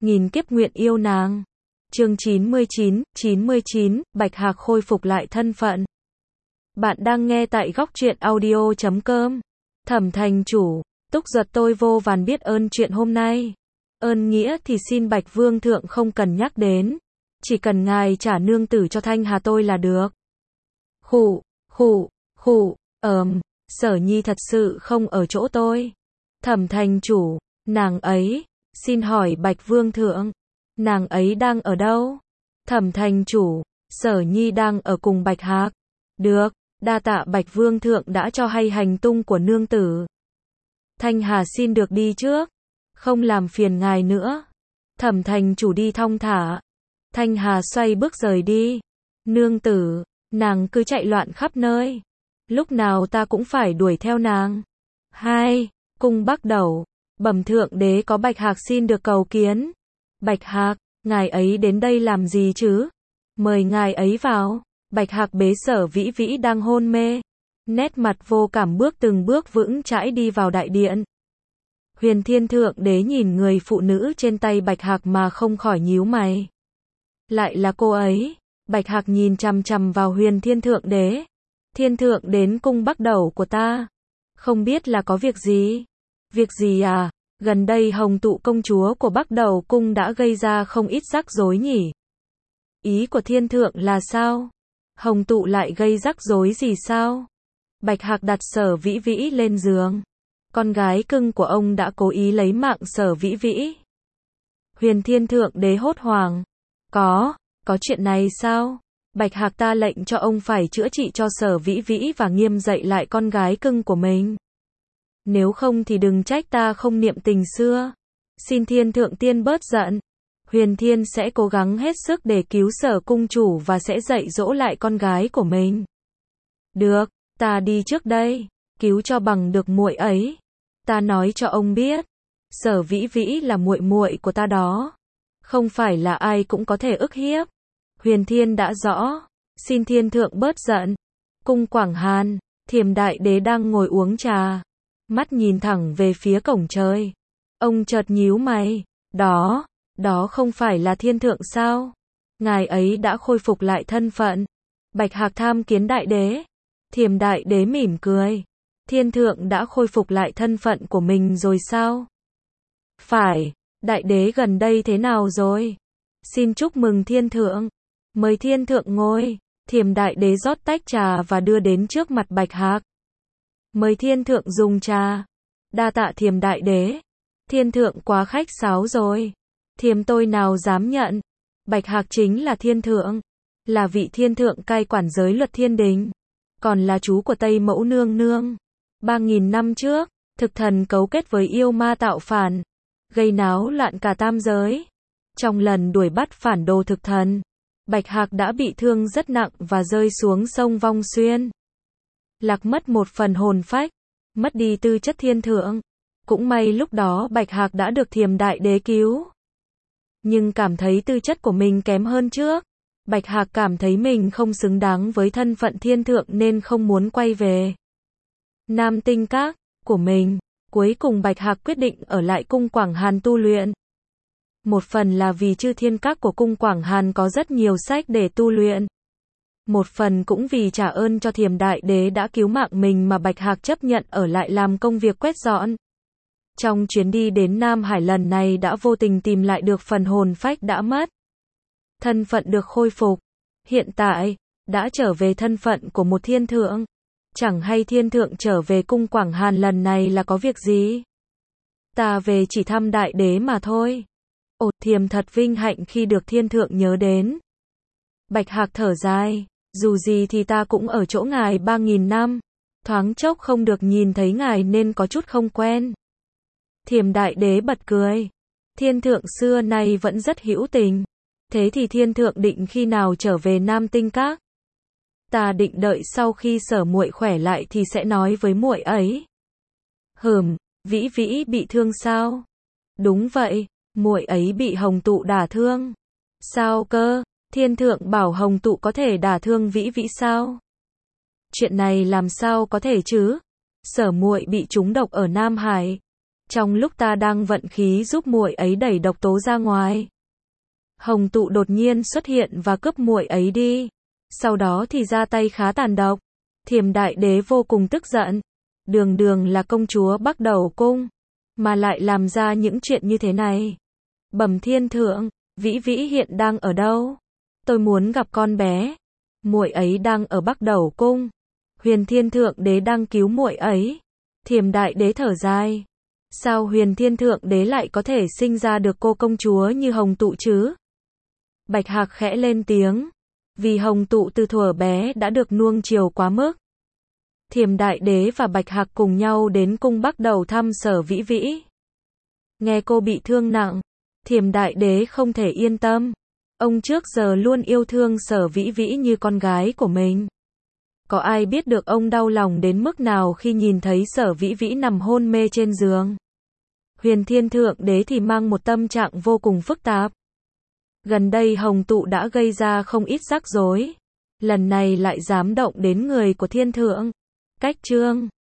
nghìn kiếp nguyện yêu nàng. Chương 99, Bạch Hạc khôi phục lại thân phận. Bạn đang nghe tại góc truyện audio.com. Thẩm thành chủ, Túc Duật tôi vô vàn biết ơn chuyện hôm nay. Ơn nghĩa thì xin Bạch Vương Thượng không cần nhắc đến. Chỉ cần ngài trả nương tử cho Thanh Hà tôi là được. Khụ, Sở Nhi thật sự không ở chỗ tôi. Thẩm thành chủ, nàng ấy, xin hỏi Bạch Vương Thượng, nàng ấy đang ở đâu? Thẩm thành chủ, Sở Nhi đang ở cùng Bạch Hạc. Được, đa tạ Bạch Vương Thượng đã cho hay hành tung của nương tử. Thanh Hà xin được đi trước, không làm phiền ngài nữa. Thẩm thành chủ đi thong thả. Thanh Hà xoay bước rời đi. Nương tử, nàng cứ chạy loạn khắp nơi. Lúc nào ta cũng phải đuổi theo nàng. Cung Bắc Đầu, bẩm thượng đế có Bạch Hạc xin được cầu kiến. Bạch Hạc, ngài ấy đến đây làm gì chứ? Mời ngài ấy vào. Bạch Hạc bế Sở Vĩ Vĩ đang hôn mê. Nét mặt vô cảm bước từng bước vững chãi đi vào đại điện. Huyền Thiên Thượng Đế nhìn người phụ nữ trên tay Bạch Hạc mà không khỏi nhíu mày. Lại là cô ấy. Bạch Hạc nhìn chằm chằm vào Huyền Thiên Thượng Đế. Thiên Thượng đến cung Bắc Đầu của ta. Không biết là có việc gì? Việc gì à? Gần đây Hồng Tụ công chúa của Bắc Đầu cung đã gây ra không ít rắc rối nhỉ? Ý của Thiên Thượng là sao? Hồng Tụ lại gây rắc rối gì sao? Bạch Hạc đặt Sở Vĩ Vĩ lên giường. Con gái cưng của ông đã cố ý lấy mạng Sở Vĩ Vĩ. Huyền Thiên Thượng Đế hốt hoảng. Có chuyện này sao? Bạch Hạc ta lệnh cho ông phải chữa trị cho Sở Vĩ Vĩ và nghiêm dạy lại con gái cưng của mình. Nếu không thì đừng trách ta không niệm tình xưa. Xin Thiên Thượng Tiên bớt giận. Huyền Thiên sẽ cố gắng hết sức để cứu Sở cung chủ và sẽ dạy dỗ lại con gái của mình. Được, ta đi trước đây, cứu cho bằng được muội ấy. Ta nói cho ông biết, Sở Vĩ Vĩ là muội muội của ta đó. Không phải là ai cũng có thể ức hiếp. Huyền Thiên đã rõ, xin Thiên Thượng bớt giận. Cung Quảng Hàn, Thiềm Đại Đế đang ngồi uống trà, mắt nhìn thẳng về phía cổng trời. Ông chợt nhíu mày, đó không phải là Thiên Thượng sao? Ngài ấy đã khôi phục lại thân phận. Bạch Hạc tham kiến Đại Đế. Thiềm Đại Đế mỉm cười. Thiên Thượng đã khôi phục lại thân phận của mình rồi sao? Phải, Đại Đế gần đây thế nào rồi? Xin chúc mừng Thiên Thượng. Mời Thiên Thượng ngồi. Thiềm Đại Đế rót tách trà và đưa đến trước mặt Bạch Hạc. Mời Thiên Thượng dùng trà. Đa tạ Thiềm Đại Đế. Thiên Thượng quá khách sáo rồi. Thiềm tôi nào dám nhận. Bạch Hạc chính là Thiên Thượng. Là vị Thiên Thượng cai quản giới luật thiên đình. Còn là chú của Tây Mẫu Nương Nương. 3.000 năm trước, thực thần cấu kết với yêu ma tạo phản, gây náo loạn cả tam giới. Trong lần đuổi bắt phản đồ thực thần, Bạch Hạc đã bị thương rất nặng và rơi xuống sông Vong Xuyên. Lạc mất một phần hồn phách, mất đi tư chất Thiên Thượng. Cũng may lúc đó Bạch Hạc đã được Thiềm Đại Đế cứu. Nhưng cảm thấy tư chất của mình kém hơn trước. Bạch Hạc cảm thấy mình không xứng đáng với thân phận Thiên Thượng nên không muốn quay về Nam Tinh Các của mình. Cuối cùng Bạch Hạc quyết định ở lại cung Quảng Hàn tu luyện. Một phần là vì Chư Thiên Các của cung Quảng Hàn có rất nhiều sách để tu luyện. Một phần cũng vì trả ơn cho Thiềm Đại Đế đã cứu mạng mình mà Bạch Hạc chấp nhận ở lại làm công việc quét dọn. Trong chuyến đi đến Nam Hải lần này đã vô tình tìm lại được phần hồn phách đã mất. Thân phận được khôi phục. Hiện tại, đã trở về thân phận của một Thiên Thượng. Chẳng hay Thiên Thượng trở về cung Quảng Hàn lần này là có việc gì? Ta về chỉ thăm Đại Đế mà thôi. Ồ, Thiềm thật vinh hạnh khi được Thiên Thượng nhớ đến. Bạch Hạc thở dài, dù gì thì ta cũng ở chỗ ngài 3.000 năm. Thoáng chốc không được nhìn thấy ngài nên có chút không quen. Thiềm Đại Đế bật cười. Thiên Thượng xưa nay vẫn rất hữu tình. Thế thì Thiên Thượng định khi nào trở về Nam Tinh Các? Ta định đợi sau khi Sở muội khỏe lại thì sẽ nói với muội ấy. Vĩ Vĩ bị thương sao? Đúng vậy, muội ấy bị Hồng Tụ đả thương. Sao cơ? Thiên Thượng bảo Hồng Tụ có thể đả thương Vĩ Vĩ sao? Chuyện này làm sao có thể chứ? Sở muội bị trúng độc ở Nam Hải. Trong lúc ta đang vận khí giúp muội ấy đẩy độc tố ra ngoài, hồng tụ đột nhiên xuất hiện và cướp muội ấy đi. Sau đó thì ra tay khá tàn độc. Thiểm đại đế vô cùng tức giận. Đường đường là công chúa Bắc Đầu Cung, mà lại làm ra những chuyện như thế này. Bẩm thiên thượng, Vĩ Vĩ hiện đang ở đâu? Tôi muốn gặp con bé. Muội ấy đang ở Bắc Đầu Cung. Huyền Thiên Thượng Đế đang cứu muội ấy. Thiểm đại đế thở dài. Sao Huyền Thiên Thượng Đế lại có thể sinh ra được cô công chúa như hồng tụ chứ? Bạch Hạc khẽ lên tiếng. Vì hồng tụ từ thuở bé đã được nuông chiều quá mức. Thiểm đại đế và Bạch Hạc cùng nhau đến cung Bắc Đầu thăm Sở Vĩ Vĩ. Nghe cô bị thương nặng, Thiểm đại đế không thể yên tâm. Ông trước giờ luôn yêu thương Sở Vĩ Vĩ như con gái của mình. Có ai biết được ông đau lòng đến mức nào khi nhìn thấy Sở Vĩ Vĩ nằm hôn mê trên giường. Huyền Thiên Thượng Đế thì mang một tâm trạng vô cùng phức tạp. Gần đây hồng tụ đã gây ra không ít rắc rối. Lần này lại dám động đến người của thiên thượng. Cách chương